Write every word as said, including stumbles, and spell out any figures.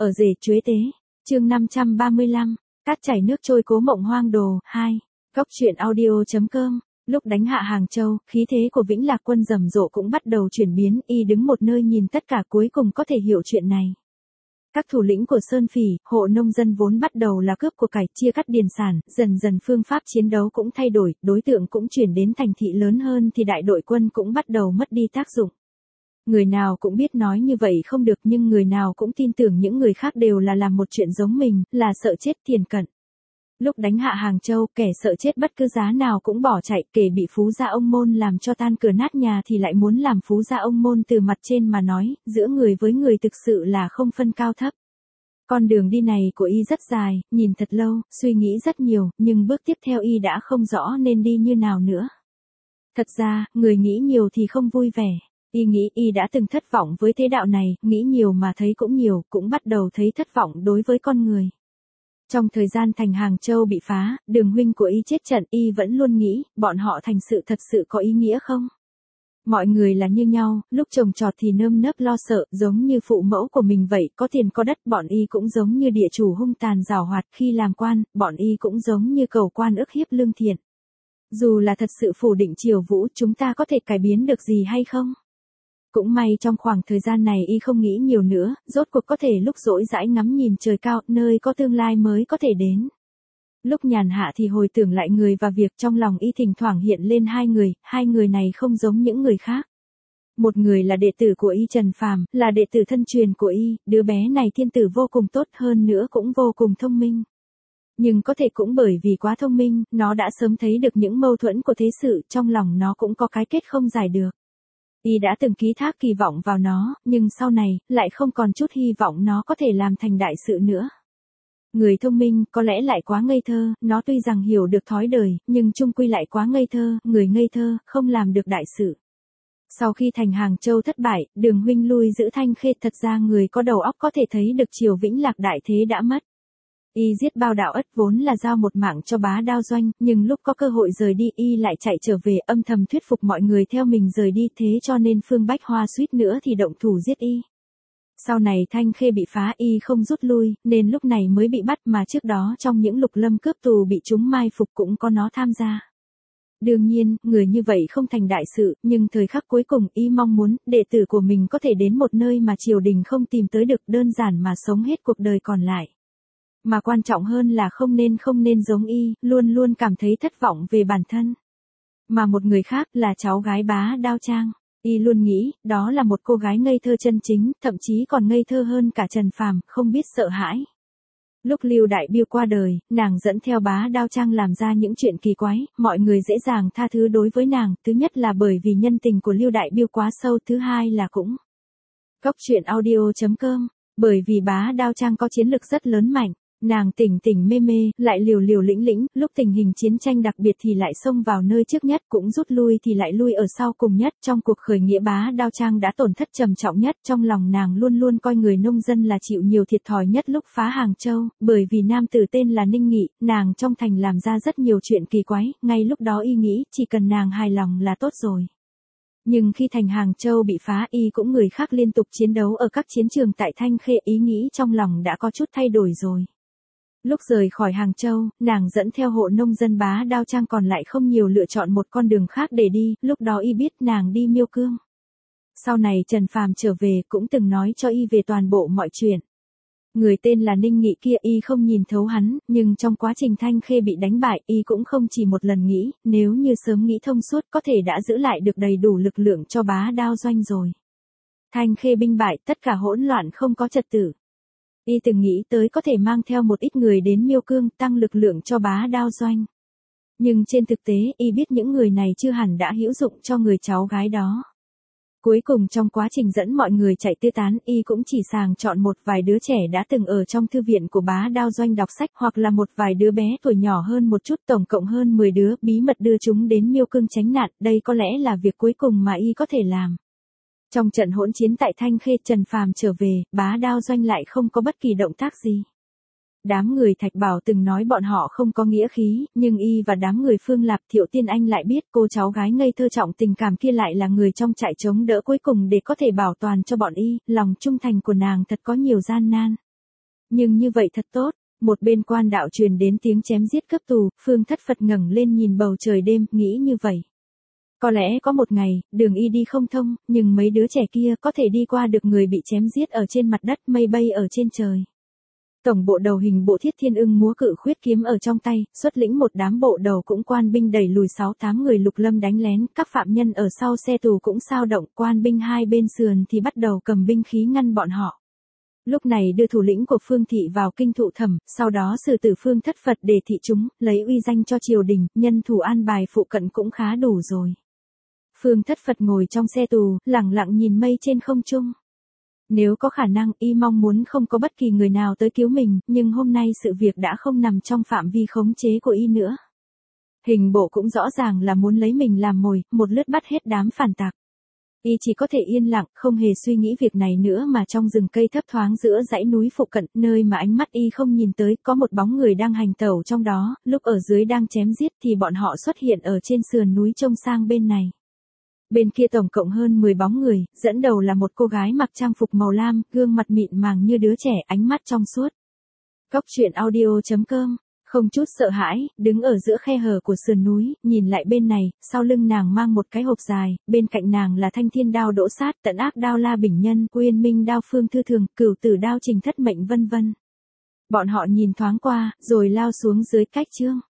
Ở rể chuế tế. Chương năm trăm ba mươi lăm. Cát chảy nước trôi Cố Mộng Hoang Đồ hai. Góc truyện audio chấm com. Lúc đánh hạ Hàng Châu, khí thế của Vĩnh Lạc quân rầm rộ cũng bắt đầu chuyển biến, y đứng một nơi nhìn tất cả cuối cùng có thể hiểu chuyện này. Các thủ lĩnh của Sơn Phỉ, hộ nông dân vốn bắt đầu là cướp của cải, chia cắt điền sản, dần dần phương pháp chiến đấu cũng thay đổi, đối tượng cũng chuyển đến thành thị lớn hơn thì đại đội quân cũng bắt đầu mất đi tác dụng. Người nào cũng biết nói như vậy không được nhưng người nào cũng tin tưởng những người khác đều là làm một chuyện giống mình, là sợ chết tiền cận. Lúc đánh hạ Hàng Châu, kẻ sợ chết bất cứ giá nào cũng bỏ chạy, kể bị Phú gia ông môn làm cho tan cửa nát nhà thì lại muốn làm Phú gia ông môn từ mặt trên mà nói, giữa người với người thực sự là không phân cao thấp. Con đường đi này của y rất dài, nhìn thật lâu, suy nghĩ rất nhiều, nhưng bước tiếp theo y đã không rõ nên đi như nào nữa. Thật ra, người nghĩ nhiều thì không vui vẻ. Y nghĩ y đã từng thất vọng với thế đạo này, nghĩ nhiều mà thấy cũng nhiều, cũng bắt đầu thấy thất vọng đối với con người. Trong thời gian thành Hàng Châu bị phá, Đường huynh của y chết trận, y vẫn luôn nghĩ, bọn họ thành sự thật sự có ý nghĩa không? Mọi người là như nhau, lúc trồng trọt thì nơm nớp lo sợ, giống như phụ mẫu của mình vậy, có tiền có đất, bọn y cũng giống như địa chủ hung tàn giàu hoạt, khi làm quan, bọn y cũng giống như cầu quan ức hiếp lương thiện. Dù là thật sự phủ định triều vũ, chúng ta có thể cải biến được gì hay không? Cũng may trong khoảng thời gian này y không nghĩ nhiều nữa, rốt cuộc có thể lúc rỗi rãi ngắm nhìn trời cao, nơi có tương lai mới có thể đến. Lúc nhàn hạ thì hồi tưởng lại người và việc, trong lòng y thỉnh thoảng hiện lên hai người, hai người này không giống những người khác. Một người là đệ tử của y Trần Phàm, là đệ tử thân truyền của y, đứa bé này thiên tử vô cùng tốt, hơn nữa cũng vô cùng thông minh. Nhưng có thể cũng bởi vì quá thông minh, nó đã sớm thấy được những mâu thuẫn của thế sự, trong lòng nó cũng có cái kết không giải được. Y đã từng ký thác kỳ vọng vào nó, nhưng sau này, lại không còn chút hy vọng nó có thể làm thành đại sự nữa. Người thông minh, có lẽ lại quá ngây thơ, nó tuy rằng hiểu được thói đời, nhưng chung quy lại quá ngây thơ, người ngây thơ, không làm được đại sự. Sau khi thành Hàng Châu thất bại, Đường huynh lui giữ Thanh Khê, thật ra người có đầu óc có thể thấy được triều Vĩnh Lạc đại thế đã mất. Y giết Bao Đạo Ất vốn là giao một mạng cho Bá Đao Doanh, nhưng lúc có cơ hội rời đi y lại chạy trở về, âm thầm thuyết phục mọi người theo mình rời đi, thế cho nên Phương Bách Hoa suýt nữa thì động thủ giết y. Sau này Thanh Khê bị phá, y không rút lui, nên lúc này mới bị bắt, mà trước đó trong những lục lâm cướp tù bị chúng mai phục cũng có nó tham gia. Đương nhiên, người như vậy không thành đại sự, nhưng thời khắc cuối cùng y mong muốn đệ tử của mình có thể đến một nơi mà triều đình không tìm tới được, đơn giản mà sống hết cuộc đời còn lại. Mà quan trọng hơn là không nên không nên giống y, luôn luôn cảm thấy thất vọng về bản thân. Mà một người khác là cháu gái Bá Đao Trang. Y luôn nghĩ, đó là một cô gái ngây thơ chân chính, thậm chí còn ngây thơ hơn cả Trần Phàm, không biết sợ hãi. Lúc Lưu Đại Biêu qua đời, nàng dẫn theo Bá Đao Trang làm ra những chuyện kỳ quái, mọi người dễ dàng tha thứ đối với nàng, thứ nhất là bởi vì nhân tình của Lưu Đại Biêu quá sâu, thứ hai là cũng góc truyện audio chấm com, bởi vì Bá Đao Trang có chiến lực rất lớn mạnh. Nàng tỉnh tỉnh mê mê, lại liều liều lĩnh lĩnh, lúc tình hình chiến tranh đặc biệt thì lại xông vào nơi trước nhất, cũng rút lui thì lại lui ở sau cùng nhất. Trong cuộc khởi nghĩa Bá Đao Trang đã tổn thất trầm trọng nhất, trong lòng nàng luôn luôn coi người nông dân là chịu nhiều thiệt thòi nhất lúc phá Hàng Châu, bởi vì nam tử tên là Ninh Nghị, nàng trong thành làm ra rất nhiều chuyện kỳ quái, ngay lúc đó y nghĩ chỉ cần nàng hài lòng là tốt rồi. Nhưng khi thành Hàng Châu bị phá, y cũng người khác liên tục chiến đấu ở các chiến trường tại Thanh Khê, ý nghĩ trong lòng đã có chút thay đổi rồi. Lúc rời khỏi Hàng Châu, nàng dẫn theo hộ nông dân Bá Đao Trang còn lại không nhiều lựa chọn một con đường khác để đi, lúc đó y biết nàng đi Miêu Cương. Sau này Trần Phàm trở về cũng từng nói cho y về toàn bộ mọi chuyện. Người tên là Ninh Nghị kia y không nhìn thấu hắn, nhưng trong quá trình Thanh Khê bị đánh bại y cũng không chỉ một lần nghĩ, nếu như sớm nghĩ thông suốt có thể đã giữ lại được đầy đủ lực lượng cho Bá Đao Doanh rồi. Thanh Khê binh bại, tất cả hỗn loạn không có trật tự. Y từng nghĩ tới có thể mang theo một ít người đến Miêu Cương tăng lực lượng cho Bá Đao Doanh. Nhưng trên thực tế y biết những người này chưa hẳn đã hữu dụng cho người cháu gái đó. Cuối cùng trong quá trình dẫn mọi người chạy tứ tán y cũng chỉ sàng chọn một vài đứa trẻ đã từng ở trong thư viện của Bá Đao Doanh đọc sách, hoặc là một vài đứa bé tuổi nhỏ hơn một chút, tổng cộng hơn mười đứa, bí mật đưa chúng đến Miêu Cương tránh nạn, đây có lẽ là việc cuối cùng mà y có thể làm. Trong trận hỗn chiến tại Thanh Khê, Trần Phàm trở về, Bá Đao Doanh lại không có bất kỳ động tác gì. Đám người Thạch Bảo từng nói bọn họ không có nghĩa khí, nhưng y và đám người Phương Lạp Thiệu Tiên Anh lại biết cô cháu gái ngây thơ trọng tình cảm kia lại là người trong trại chống đỡ cuối cùng để có thể bảo toàn cho bọn y, lòng trung thành của nàng thật có nhiều gian nan. Nhưng như vậy thật tốt. Một bên quan đạo truyền đến tiếng chém giết cướp tù, Phương Thất Phật ngẩng lên nhìn bầu trời đêm, nghĩ như vậy. Có lẽ có một ngày, đường y đi không thông, nhưng mấy đứa trẻ kia có thể đi qua được người bị chém giết ở trên mặt đất, mây bay ở trên trời. Tổng bộ đầu hình bộ Thiết Thiên Ưng múa cự khuyết kiếm ở trong tay, xuất lĩnh một đám bộ đầu cũng quan binh đẩy lùi sáu tám người Lục Lâm đánh lén, các phạm nhân ở sau xe tù cũng sao động, quan binh hai bên sườn thì bắt đầu cầm binh khí ngăn bọn họ. Lúc này đưa thủ lĩnh của Phương thị vào kinh thụ thẩm, sau đó xử tử Phương Thất Phật để thị chúng, lấy uy danh cho triều đình, nhân thủ an bài phụ cận cũng khá đủ rồi. Phương Thất Phật ngồi trong xe tù, lặng lặng nhìn mây trên không trung. Nếu có khả năng, y mong muốn không có bất kỳ người nào tới cứu mình, nhưng hôm nay sự việc đã không nằm trong phạm vi khống chế của y nữa. Hình bộ cũng rõ ràng là muốn lấy mình làm mồi, một lướt bắt hết đám phản tặc. Y chỉ có thể yên lặng, không hề suy nghĩ việc này nữa mà trong rừng cây thấp thoáng giữa dãy núi phụ cận, nơi mà ánh mắt y không nhìn tới, có một bóng người đang hành tẩu trong đó, lúc ở dưới đang chém giết thì bọn họ xuất hiện ở trên sườn núi trông sang bên này. Bên kia tổng cộng hơn mười bóng người, dẫn đầu là một cô gái mặc trang phục màu lam, gương mặt mịn màng như đứa trẻ, ánh mắt trong suốt. Góc truyện audio chấm com, không chút sợ hãi, đứng ở giữa khe hở của sườn núi, nhìn lại bên này, sau lưng nàng mang một cái hộp dài, bên cạnh nàng là thanh thiên đao đỗ sát, tận ác đao la bình nhân, uyên minh đao phương thư thường, cửu tử đao trình thất mệnh vân vân. Bọn họ nhìn thoáng qua, rồi lao xuống dưới cách chương.